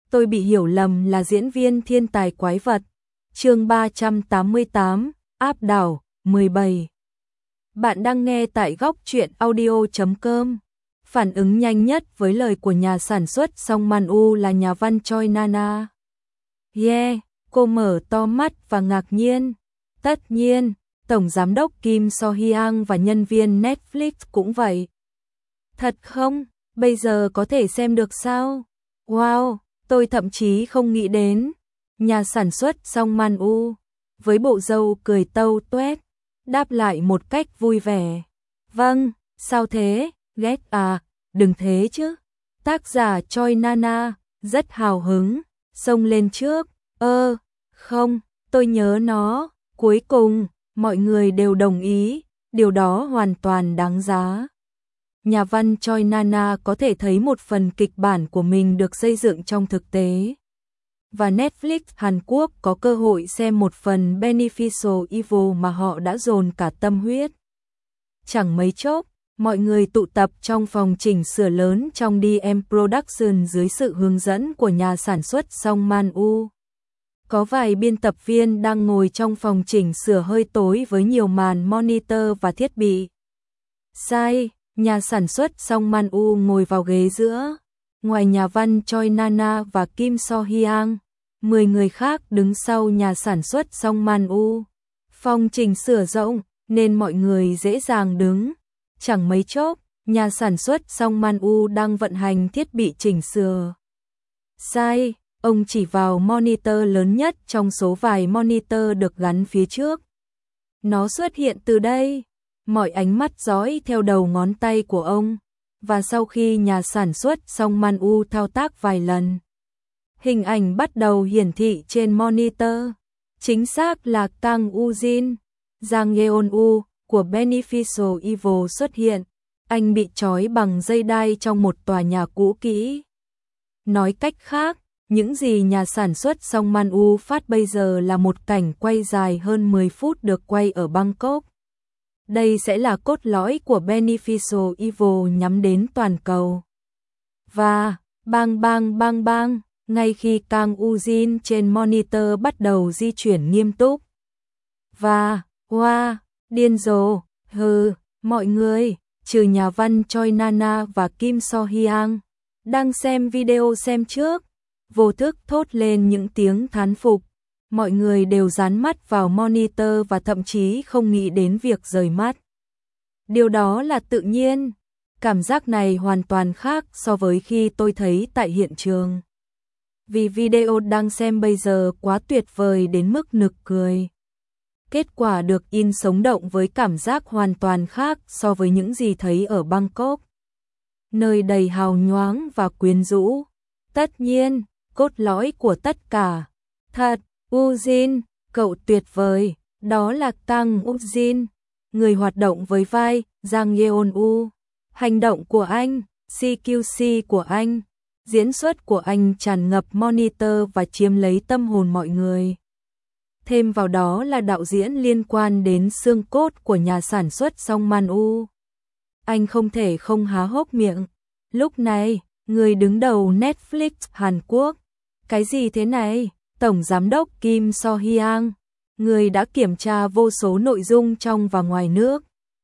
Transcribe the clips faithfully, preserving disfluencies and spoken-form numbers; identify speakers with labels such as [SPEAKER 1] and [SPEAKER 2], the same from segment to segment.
[SPEAKER 1] tôi bị hiểu lầm là diễn viên thiên tài quái vật. Chương ba trăm tám mươi tám, áp đảo, mười bảy. Bạn đang nghe tại góc truyện audio chấm com. Phản ứng nhanh nhất với lời của nhà sản xuất Song Man-woo là nhà văn Choi Nana. Yeah, cô mở to mắt và ngạc nhiên. Tất nhiên, Tổng Giám đốc Kim So-hyang và nhân viên Netflix cũng vậy. Thật không? Bây giờ có thể xem được sao? Wow, tôi thậm chí không nghĩ đến. Nhà sản xuất Song Man-woo với bộ râu cười tâu tuét, đáp lại một cách vui vẻ. Vâng, sao thế? Ghét à? Đừng thế chứ. Tác giả Choi Nana rất hào hứng, xông lên trước. Ơ, không, tôi nhớ nó. Cuối cùng, mọi người đều đồng ý, điều đó hoàn toàn đáng giá. Nhà văn Choi Nana có thể thấy một phần kịch bản của mình được xây dựng trong thực tế. Và Netflix Hàn Quốc có cơ hội xem một phần Beneficial Evil mà họ đã dồn cả tâm huyết. Chẳng mấy chốc, mọi người tụ tập trong phòng chỉnh sửa lớn trong đê em Production dưới sự hướng dẫn của nhà sản xuất Song Man-woo. Có vài biên tập viên đang ngồi trong phòng chỉnh sửa hơi tối với nhiều màn monitor và thiết bị. Sai, nhà sản xuất Song Man-woo ngồi vào ghế giữa. Ngoài nhà văn Choi Nana và Kim So-hyang, mười người khác đứng sau nhà sản xuất Song Man-woo. Phòng chỉnh sửa rộng nên mọi người dễ dàng đứng. Chẳng mấy chốc, nhà sản xuất Song Man-woo đang vận hành thiết bị chỉnh sửa. Sai, ông chỉ vào monitor lớn nhất trong số vài monitor được gắn phía trước. Nó xuất hiện từ đây. Mọi ánh mắt dõi theo đầu ngón tay của ông. Và sau khi nhà sản xuất Song Man-woo thao tác vài lần, hình ảnh bắt đầu hiển thị trên monitor. Chính xác là Kang Woo-jin, Jang Yeon-woo của Beneficial Evil xuất hiện. Anh bị trói bằng dây đai trong một tòa nhà cũ kỹ. Nói cách khác, những gì nhà sản xuất Song Man-woo phát bây giờ là một cảnh quay dài hơn mười phút được quay ở Bangkok. Đây sẽ là cốt lõi của Beneficial Evil nhắm đến toàn cầu. Và, bang bang bang bang, ngay khi Kang Woo-jin trên monitor bắt đầu di chuyển nghiêm túc. Và, wow, điên rồ, hừ, mọi người, trừ nhà văn Choi Nana và Kim So-hyang, đang xem video xem trước, vô thức thốt lên những tiếng thán phục. Mọi người đều dán mắt vào monitor và thậm chí không nghĩ đến việc rời mắt. Điều đó là tự nhiên. Cảm giác này hoàn toàn khác so với khi tôi thấy tại hiện trường. Vì video đang xem bây giờ quá tuyệt vời đến mức nực cười. Kết quả được in sống động với cảm giác hoàn toàn khác so với những gì thấy ở Bangkok. Nơi đầy hào nhoáng và quyến rũ. Tất nhiên, cốt lõi của tất cả. Thật, Woo-jin, cậu tuyệt vời, đó là Kang Woo-jin, người hoạt động với vai Jang Yeon-woo. Hành động của anh, xê quy xê của anh, diễn xuất của anh tràn ngập monitor và chiếm lấy tâm hồn mọi người. Thêm vào đó là đạo diễn liên quan đến xương cốt của nhà sản xuất Song Man-woo. Anh không thể không há hốc miệng. Lúc này, người đứng đầu Netflix Hàn Quốc. Cái gì thế này? Tổng Giám đốc Kim So-hyang, người đã kiểm tra vô số nội dung trong và ngoài nước.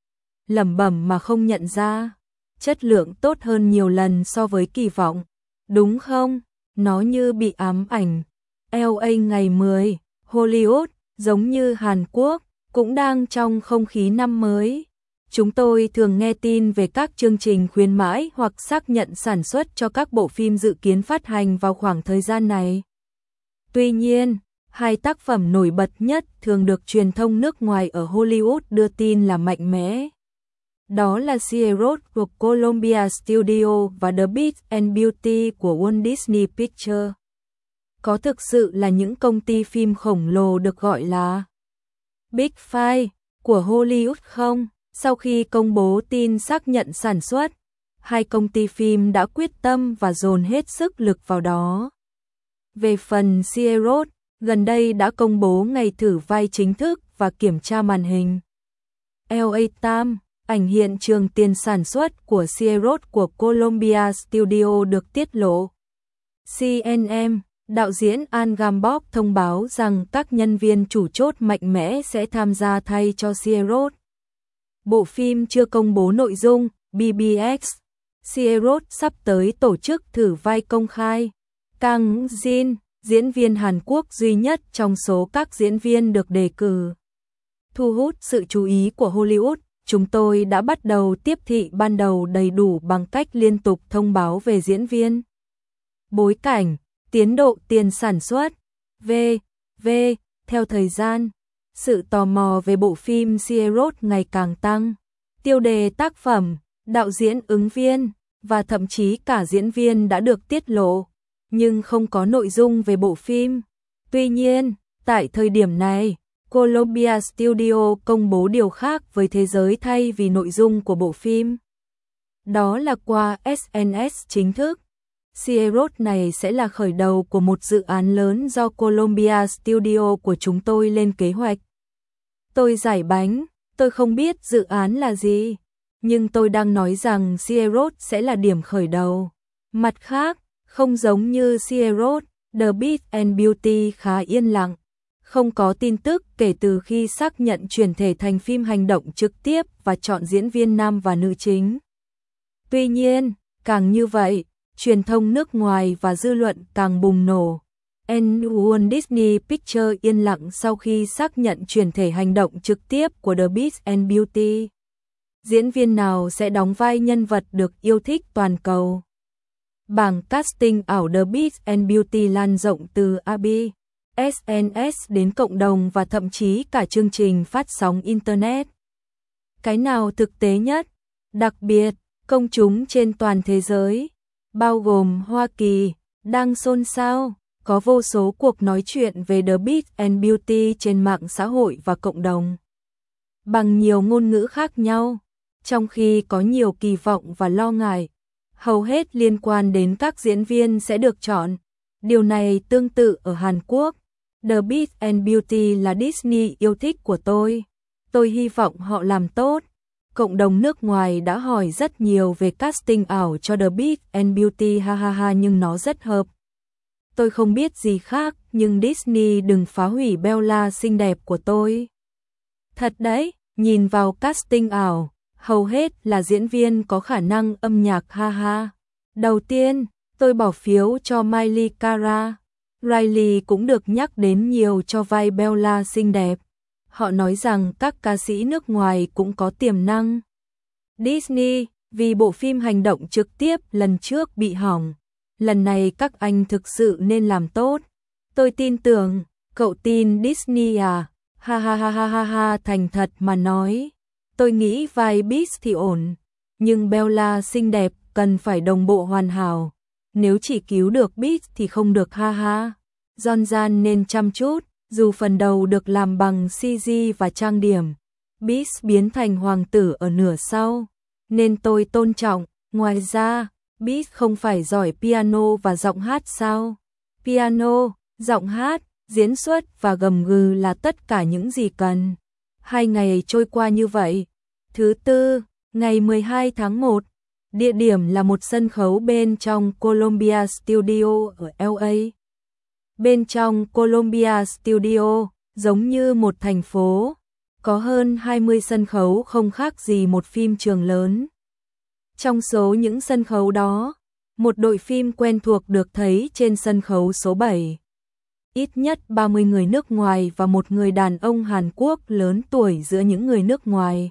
[SPEAKER 1] Lẩm bẩm mà không nhận ra. Chất lượng tốt hơn nhiều lần so với kỳ vọng. Đúng không? Nó như bị ám ảnh. lờ a ngày mười, Hollywood, giống như Hàn Quốc, cũng đang trong không khí năm mới. Chúng tôi thường nghe tin về các chương trình khuyến mãi hoặc xác nhận sản xuất cho các bộ phim dự kiến phát hành vào khoảng thời gian này. Tuy nhiên, hai tác phẩm nổi bật nhất thường được truyền thông nước ngoài ở Hollywood đưa tin là mạnh mẽ. Đó là Sierra của Columbia Studio và The Beast and Beauty của Walt Disney Pictures. Có thực sự là những công ty phim khổng lồ được gọi là Big Five của Hollywood không? Sau khi công bố tin xác nhận sản xuất, hai công ty phim đã quyết tâm và dồn hết sức lực vào đó. Về phần Sierra, gần đây đã công bố ngày thử vai chính thức và kiểm tra màn hình. lờ a Times, ảnh hiện trường tiền sản xuất của Sierra của Columbia Studio được tiết lộ. xê en em, đạo diễn An Gambok thông báo rằng các nhân viên chủ chốt mạnh mẽ sẽ tham gia thay cho Sierrot. Bộ phim chưa công bố nội dung, bê bê ích. Sierrot sắp tới tổ chức thử vai công khai. Kang Jin, diễn viên Hàn Quốc duy nhất trong số các diễn viên được đề cử, thu hút sự chú ý của Hollywood. Chúng tôi đã bắt đầu tiếp thị ban đầu đầy đủ bằng cách liên tục thông báo về diễn viên, bối cảnh, tiến độ tiền sản xuất, vân vân Theo thời gian, sự tò mò về bộ phim Sierrot ngày càng tăng. Tiêu đề tác phẩm, đạo diễn, ứng viên và thậm chí cả diễn viên đã được tiết lộ, nhưng không có nội dung về bộ phim. Tuy nhiên, tại thời điểm này, Columbia Studio công bố điều khác với thế giới thay vì nội dung của bộ phim. Đó là qua ét en ét chính thức. Sierrot này sẽ là khởi đầu của một dự án lớn do Columbia Studio của chúng tôi lên kế hoạch. Tôi giải bánh, tôi không biết dự án là gì, nhưng tôi đang nói rằng Sierrot sẽ là điểm khởi đầu. Mặt khác, không giống như Sierrot, The Beast and Beauty khá yên lặng. Không có tin tức kể từ khi xác nhận chuyển thể thành phim hành động trực tiếp và chọn diễn viên nam và nữ chính. Tuy nhiên, càng như vậy, truyền thông nước ngoài và dư luận càng bùng nổ. Walt Disney Pictures yên lặng sau khi xác nhận chuyển thể hành động trực tiếp của The Beast and Beauty. Diễn viên nào sẽ đóng vai nhân vật được yêu thích toàn cầu? Bảng casting ảo The Beast and Beauty lan rộng từ a bê, ét en ét đến cộng đồng và thậm chí cả chương trình phát sóng Internet. Cái nào thực tế nhất? Đặc biệt, công chúng trên toàn thế giới, bao gồm Hoa Kỳ, đang xôn xao. Có vô số cuộc nói chuyện về The Beast and Beauty trên mạng xã hội và cộng đồng, bằng nhiều ngôn ngữ khác nhau, trong khi có nhiều kỳ vọng và lo ngại, hầu hết liên quan đến các diễn viên sẽ được chọn. Điều này tương tự ở Hàn Quốc. The Beast and Beauty là Disney yêu thích của tôi. Tôi hy vọng họ làm tốt. Cộng đồng nước ngoài đã hỏi rất nhiều về casting ảo cho The Beast and Beauty ha ha ha nhưng nó rất hợp. Tôi không biết gì khác, nhưng Disney đừng phá hủy Bella xinh đẹp của tôi. Thật đấy, nhìn vào casting ảo, hầu hết là diễn viên có khả năng âm nhạc ha ha. Đầu tiên, tôi bỏ phiếu cho Miley Cara. Riley cũng được nhắc đến nhiều cho vai Bella xinh đẹp. Họ nói rằng các ca sĩ nước ngoài cũng có tiềm năng. Disney, vì bộ phim hành động trực tiếp lần trước bị hỏng. Lần này các anh thực sự nên làm tốt. Tôi tin tưởng, cậu tin Disney à? Ha ha ha ha ha ha, thành thật mà nói. Tôi nghĩ vai Beast thì ổn, nhưng Bella xinh đẹp cần phải đồng bộ hoàn hảo. Nếu chỉ cứu được Beast thì không được ha ha. Johnson nên chăm chút, dù phần đầu được làm bằng xê giê và trang điểm. Beast biến thành hoàng tử ở nửa sau, nên tôi tôn trọng. Ngoài ra, Beast không phải giỏi piano và giọng hát sao? Piano, giọng hát, diễn xuất và gầm gừ là tất cả những gì cần. Hai ngày trôi qua như vậy. Thứ tư, ngày mười hai tháng một, địa điểm là một sân khấu bên trong Columbia Studio ở lờ a. Bên trong Columbia Studio, giống như một thành phố, có hơn hai mươi sân khấu không khác gì một phim trường lớn. Trong số những sân khấu đó, một đội phim quen thuộc được thấy trên sân khấu số bảy. Ít nhất ba mươi người nước ngoài và một người đàn ông Hàn Quốc lớn tuổi giữa những người nước ngoài.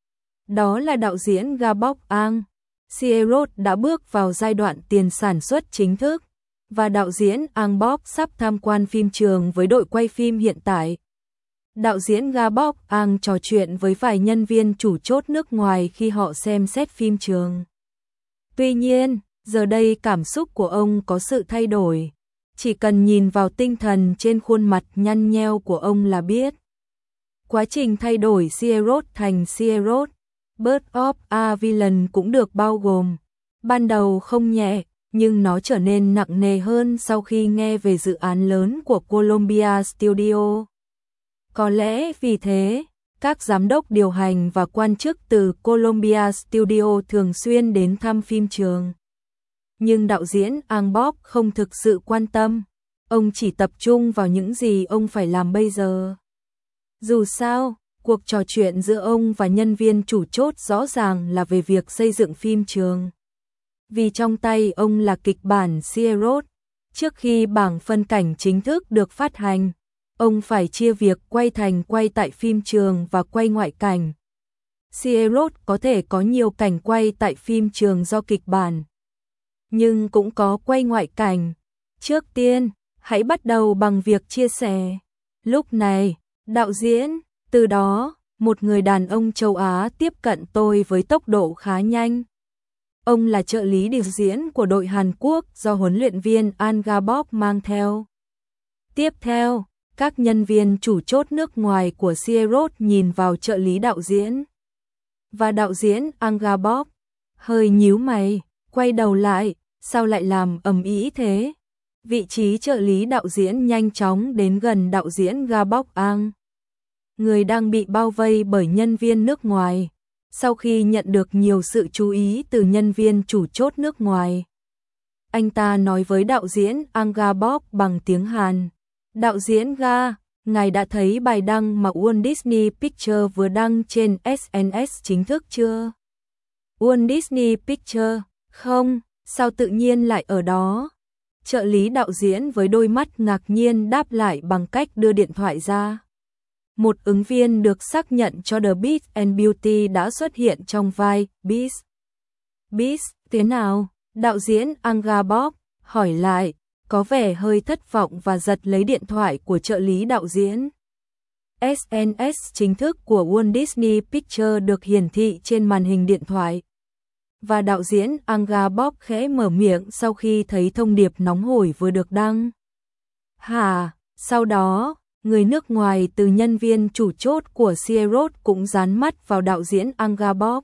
[SPEAKER 1] Đó là đạo diễn Gabok Ang. Sierrot đã bước vào giai đoạn tiền sản xuất chính thức, và đạo diễn Ang Bok sắp tham quan phim trường với đội quay phim hiện tại. Đạo diễn Gabok Ang trò chuyện với vài nhân viên chủ chốt nước ngoài khi họ xem xét phim trường. Tuy nhiên, giờ đây cảm xúc của ông có sự thay đổi. Chỉ cần nhìn vào tinh thần trên khuôn mặt nhăn nheo của ông là biết. Quá trình thay đổi Sierrot thành Sierrot, Birth of a Villain cũng được bao gồm. Ban đầu không nhẹ, nhưng nó trở nên nặng nề hơn sau khi nghe về dự án lớn của Columbia Studio. Có lẽ vì thế, các giám đốc điều hành và quan chức từ Columbia Studio thường xuyên đến thăm phim trường. Nhưng đạo diễn Ang Bob không thực sự quan tâm, ông chỉ tập trung vào những gì ông phải làm bây giờ. Dù sao, cuộc trò chuyện giữa ông và nhân viên chủ chốt rõ ràng là về việc xây dựng phim trường. Vì trong tay ông là kịch bản Sierrot, trước khi bảng phân cảnh chính thức được phát hành, ông phải chia việc quay thành quay tại phim trường và quay ngoại cảnh. Sierrot có thể có nhiều cảnh quay tại phim trường do kịch bản, nhưng cũng có quay ngoại cảnh. Trước tiên, hãy bắt đầu bằng việc chia sẻ. Lúc này, đạo diễn, từ đó, một người đàn ông châu Á tiếp cận tôi với tốc độ khá nhanh. Ông là trợ lý điều diễn của đội Hàn Quốc do huấn luyện viên An Ga-bok mang theo. Tiếp theo, các nhân viên chủ chốt nước ngoài của Sierrot nhìn vào trợ lý đạo diễn. Và đạo diễn An Ga-bok hơi nhíu mày, quay đầu lại, sao lại làm ầm ĩ thế? Vị trí trợ lý đạo diễn nhanh chóng đến gần đạo diễn Ga-bok Ang, người đang bị bao vây bởi nhân viên nước ngoài. Sau khi nhận được nhiều sự chú ý từ nhân viên chủ chốt nước ngoài, anh ta nói với đạo diễn Ang Ga-bok bằng tiếng Hàn. Đạo diễn Ga, ngài đã thấy bài đăng mà Walt Disney Pictures vừa đăng trên ét en ét chính thức chưa? Walt Disney Pictures, không, sao tự nhiên lại ở đó? Trợ lý đạo diễn với đôi mắt ngạc nhiên đáp lại bằng cách đưa điện thoại ra. Một ứng viên được xác nhận cho The Beast and Beauty đã xuất hiện trong vai Beast. Beast, thế nào? Đạo diễn Ang Ga-bok hỏi lại, có vẻ hơi thất vọng và giật lấy điện thoại của trợ lý đạo diễn. ét en ét chính thức của Walt Disney Pictures được hiển thị trên màn hình điện thoại. Và đạo diễn Ang Ga-bok khẽ mở miệng sau khi thấy thông điệp nóng hổi vừa được đăng. Hả? Sau đó, người nước ngoài từ nhân viên chủ chốt của Sierrot cũng dán mắt vào đạo diễn Ang Ga-bok.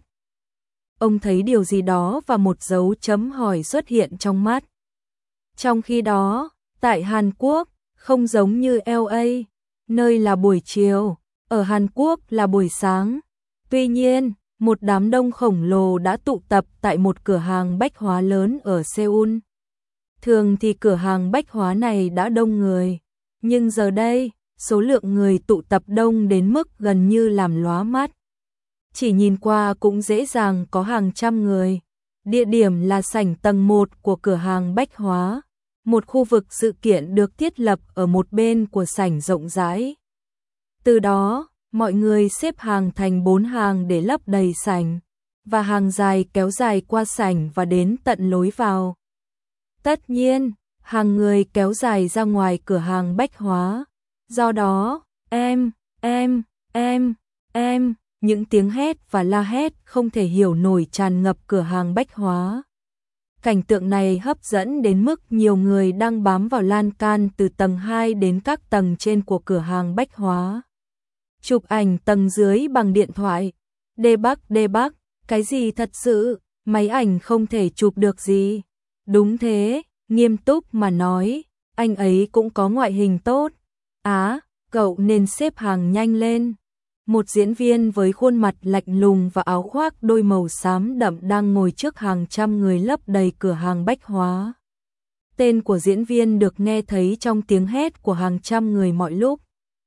[SPEAKER 1] Ông thấy điều gì đó và một dấu chấm hỏi xuất hiện trong mắt. Trong khi đó, tại Hàn Quốc, không giống như lờ a, nơi là buổi chiều, ở Hàn Quốc là buổi sáng. Tuy nhiên, một đám đông khổng lồ đã tụ tập tại một cửa hàng bách hóa lớn ở Seoul. Thường thì cửa hàng bách hóa này đã đông người, nhưng giờ đây, số lượng người tụ tập đông đến mức gần như làm lóa mắt. Chỉ nhìn qua cũng dễ dàng có hàng trăm người. Địa điểm là sảnh tầng một của cửa hàng bách hóa. Một khu vực sự kiện được thiết lập ở một bên của sảnh rộng rãi. Từ đó, mọi người xếp hàng thành bốn hàng để lấp đầy sảnh, và hàng dài kéo dài qua sảnh và đến tận lối vào. Tất nhiên, hàng người kéo dài ra ngoài cửa hàng bách hóa. Do đó, em, em, em, em, những tiếng hét và la hét không thể hiểu nổi tràn ngập cửa hàng bách hóa. Cảnh tượng này hấp dẫn đến mức nhiều người đang bám vào lan can từ tầng hai đến các tầng trên của cửa hàng bách hóa. Chụp ảnh tầng dưới bằng điện thoại. Đê Bắc, Đê Bắc, cái gì thật sự, máy ảnh không thể chụp được gì. Đúng thế, nghiêm túc mà nói, anh ấy cũng có ngoại hình tốt. Á, cậu nên xếp hàng nhanh lên. Một diễn viên với khuôn mặt lạnh lùng và áo khoác đôi màu xám đậm đang ngồi trước hàng trăm người lấp đầy cửa hàng bách hóa. Tên của diễn viên được nghe thấy trong tiếng hét của hàng trăm người mọi lúc.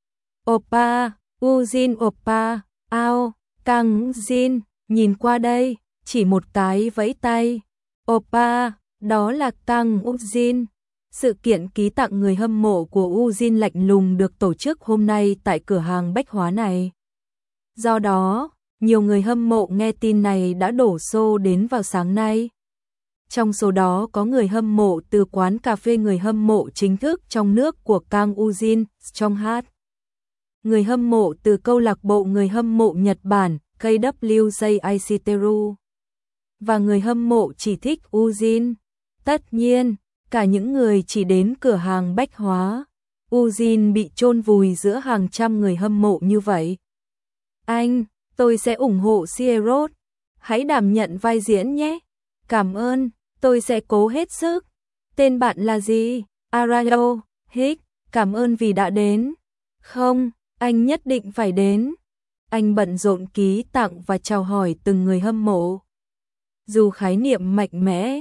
[SPEAKER 1] Oppa, Ujin Oppa, ao, Kang Jin, nhìn qua đây, chỉ một cái vẫy tay. Oppa, đó là Kang Ujin. Sự kiện ký tặng người hâm mộ của Ujin lạnh lùng được tổ chức hôm nay tại cửa hàng bách hóa này. Do đó, nhiều người hâm mộ nghe tin này đã đổ xô đến vào sáng nay. Trong số đó có người hâm mộ từ quán cà phê người hâm mộ chính thức trong nước của Kang Ujin, Strongheart. Người hâm mộ từ câu lạc bộ người hâm mộ Nhật Bản, K W J Aishiteru. Và người hâm mộ chỉ thích Ujin. Tất nhiên, cả những người chỉ đến cửa hàng bách hóa. Ujin bị chôn vùi giữa hàng trăm người hâm mộ như vậy. Anh, tôi sẽ ủng hộ Sierrot. Hãy đảm nhận vai diễn nhé. Cảm ơn, tôi sẽ cố hết sức. Tên bạn là gì? Arayo, Hick, cảm ơn vì đã đến. Không, anh nhất định phải đến. Anh bận rộn ký tặng và chào hỏi từng người hâm mộ. Dù khái niệm mạnh mẽ,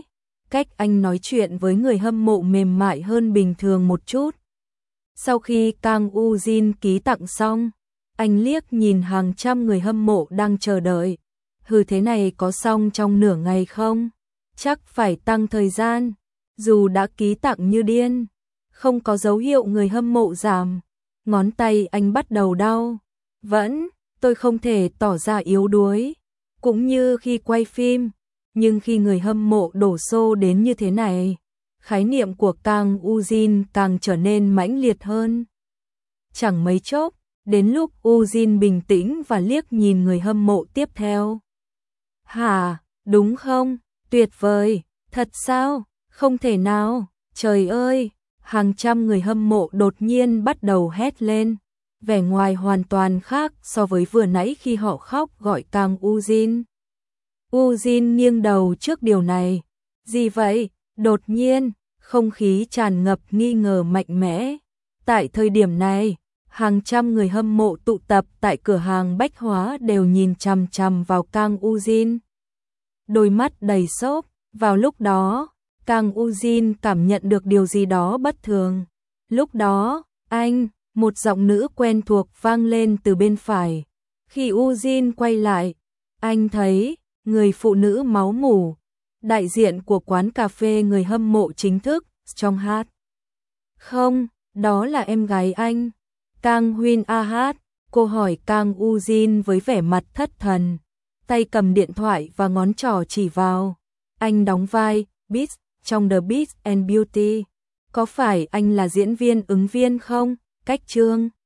[SPEAKER 1] cách anh nói chuyện với người hâm mộ mềm mại hơn bình thường một chút. Sau khi Kang U Jin ký tặng xong, anh liếc nhìn hàng trăm người hâm mộ đang chờ đợi. Hừ, thế này có xong trong nửa ngày không? Chắc phải tăng thời gian. Dù đã ký tặng như điên, không có dấu hiệu người hâm mộ giảm. Ngón tay anh bắt đầu đau. Vẫn, tôi không thể tỏ ra yếu đuối, cũng như khi quay phim, nhưng khi người hâm mộ đổ xô đến như thế này, khái niệm của Kang U Jin càng trở nên mãnh liệt hơn. Chẳng mấy chốc, đến lúc U Jin bình tĩnh và liếc nhìn người hâm mộ tiếp theo. Hả, đúng không? Tuyệt vời, thật sao? Không thể nào, trời ơi! Hàng trăm người hâm mộ đột nhiên bắt đầu hét lên, vẻ ngoài hoàn toàn khác so với vừa nãy khi họ khóc gọi Kang U Jin. U Jin nghiêng đầu trước điều này. Gì vậy? Đột nhiên, không khí tràn ngập nghi ngờ mạnh mẽ. Tại thời điểm này, hàng trăm người hâm mộ tụ tập tại cửa hàng bách hóa đều nhìn chằm chằm vào Kang U Jin. Đôi mắt đầy sốt. Vào lúc đó, Kang U Jin cảm nhận được điều gì đó bất thường. Lúc đó, anh, một giọng nữ quen thuộc vang lên từ bên phải. Khi U Jin quay lại, anh thấy người phụ nữ máu mủ, đại diện của quán cà phê người hâm mộ chính thức, trong hát. Không, đó là em gái anh, Kang Huyên A hát. Cô hỏi Kang U Jin với vẻ mặt thất thần, tay cầm điện thoại và ngón trỏ chỉ vào. Anh đóng vai Beast trong The Beast and Beauty. Có phải anh là diễn viên ứng viên không? Cách Trương